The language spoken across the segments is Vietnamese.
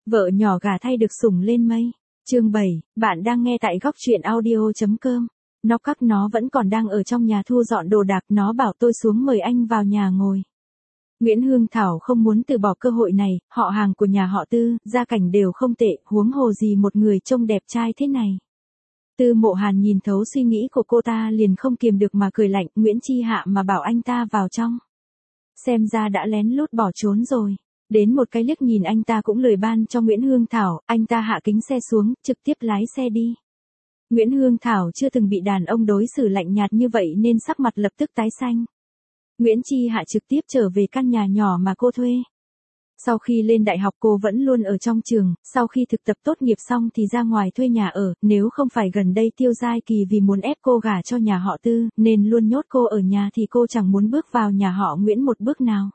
Vợ nhỏ gả thay được sủng lên mây. Chương 7, bạn đang nghe tại góc truyện audio.com. Nó các nó vẫn còn đang ở trong nhà thu dọn đồ đạc, nó bảo tôi xuống mời anh vào nhà ngồi. Nguyễn Hương Thảo không muốn từ bỏ cơ hội này, họ hàng của nhà họ Tư, gia cảnh đều không tệ, huống hồ gì một người trông đẹp trai thế này. Tư Mộ Hàn nhìn thấu suy nghĩ của cô ta liền không kiềm được mà cười lạnh, Nguyễn Chi Hạ mà bảo anh ta vào trong. Xem ra đã lén lút bỏ trốn rồi. Đến một cái liếc nhìn anh ta cũng lười ban cho Nguyễn Hương Thảo, anh ta hạ kính xe xuống, trực tiếp lái xe đi. Nguyễn Hương Thảo chưa từng bị đàn ông đối xử lạnh nhạt như vậy nên sắc mặt lập tức tái xanh. Nguyễn Chi Hạ trực tiếp trở về căn nhà nhỏ mà cô thuê. Sau khi lên đại học cô vẫn luôn ở trong trường, sau khi thực tập tốt nghiệp xong thì ra ngoài thuê nhà ở, nếu không phải gần đây Tiêu Giai Kỳ vì muốn ép cô gả cho nhà họ Tư, nên luôn nhốt cô ở nhà thì cô chẳng muốn bước vào nhà họ Nguyễn một bước nào.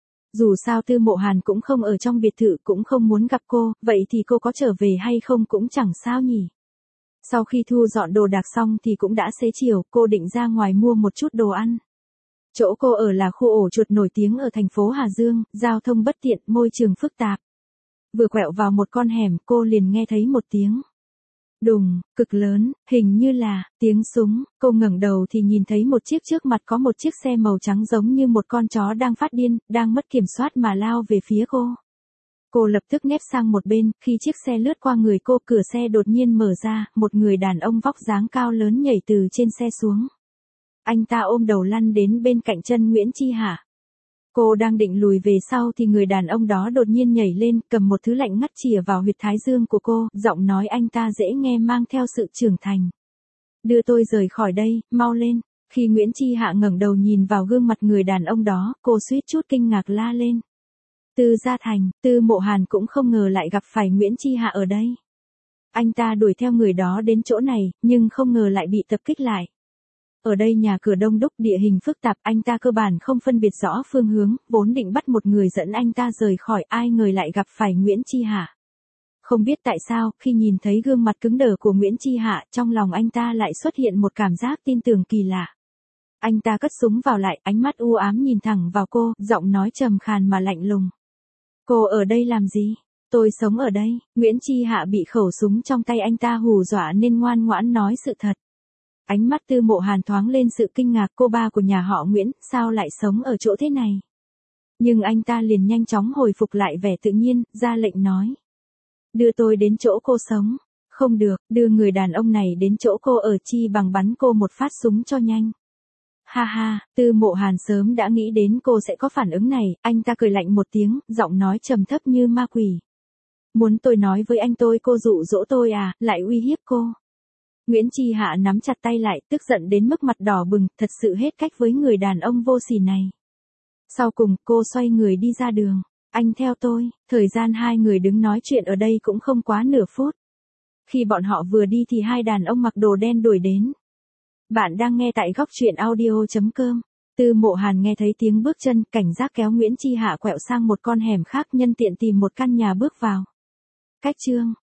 Dù sao Tư Mộ Hàn cũng không ở trong biệt thự, cũng không muốn gặp cô, vậy thì cô có trở về hay không cũng chẳng sao nhỉ. Sau khi thu dọn đồ đạc xong thì cũng đã xế chiều, cô định ra ngoài mua một chút đồ ăn. Chỗ cô ở là khu ổ chuột nổi tiếng ở thành phố Hà Dương, giao thông bất tiện, môi trường phức tạp. Vừa quẹo vào một con hẻm, cô liền nghe thấy một tiếng đùng, cực lớn, hình như là tiếng súng. Cô ngẩng đầu thì nhìn thấy một chiếc trước mặt có một chiếc xe màu trắng giống như một con chó đang phát điên, đang mất kiểm soát mà lao về phía cô. Cô lập tức nép sang một bên, khi chiếc xe lướt qua người cô, cửa xe đột nhiên mở ra, một người đàn ông vóc dáng cao lớn nhảy từ trên xe xuống. Anh ta ôm đầu lăn đến bên cạnh chân Nguyễn Chi Hạ. Cô đang định lùi về sau thì người đàn ông đó đột nhiên nhảy lên, cầm một thứ lạnh ngắt chìa vào huyệt thái dương của cô, giọng nói anh ta dễ nghe mang theo sự trưởng thành. Đưa tôi rời khỏi đây, mau lên. Khi Nguyễn Chi Hạ ngẩng đầu nhìn vào gương mặt người đàn ông đó, cô suýt chút kinh ngạc la lên. Tư Gia Thành, Tư Mộ Hàn cũng không ngờ lại gặp phải Nguyễn Chi Hạ ở đây. Anh ta đuổi theo người đó đến chỗ này, nhưng không ngờ lại bị tập kích lại. Ở đây nhà cửa đông đúc, địa hình phức tạp, anh ta cơ bản không phân biệt rõ phương hướng, vốn định bắt một người dẫn anh ta rời khỏi, ai ngờ lại gặp phải Nguyễn Chi Hạ. Không biết tại sao, khi nhìn thấy gương mặt cứng đờ của Nguyễn Chi Hạ, trong lòng anh ta lại xuất hiện một cảm giác tin tưởng kỳ lạ. Anh ta cất súng vào lại, ánh mắt u ám nhìn thẳng vào cô, giọng nói trầm khàn mà lạnh lùng. Cô ở đây làm gì? Tôi sống ở đây. Nguyễn Chi Hạ bị khẩu súng trong tay anh ta hù dọa nên ngoan ngoãn nói sự thật. Ánh mắt Tư Mộ Hàn thoáng lên sự kinh ngạc, cô ba của nhà họ Nguyễn, sao lại sống ở chỗ thế này? Nhưng anh ta liền nhanh chóng hồi phục lại vẻ tự nhiên, ra lệnh nói. Đưa tôi đến chỗ cô sống. Không được, đưa người đàn ông này đến chỗ cô ở, chi bằng bắn cô một phát súng cho nhanh. Ha ha, Tư Mộ Hàn sớm đã nghĩ đến cô sẽ có phản ứng này, anh ta cười lạnh một tiếng, giọng nói trầm thấp như ma quỷ. Muốn tôi nói với anh cô dụ dỗ tôi à, lại uy hiếp cô. Nguyễn Chi Hạ nắm chặt tay lại, tức giận đến mức mặt đỏ bừng, thật sự hết cách với người đàn ông vô sỉ này. Sau cùng, cô xoay người đi ra đường. Anh theo tôi, thời gian hai người đứng nói chuyện ở đây cũng không quá nửa phút. Khi bọn họ vừa đi thì hai đàn ông mặc đồ đen đuổi đến. Bạn đang nghe tại góc truyện audio.com. Tư Mộ Hàn nghe thấy tiếng bước chân, cảnh giác kéo Nguyễn Chi Hạ quẹo sang một con hẻm khác, nhân tiện tìm một căn nhà bước vào. Cách chương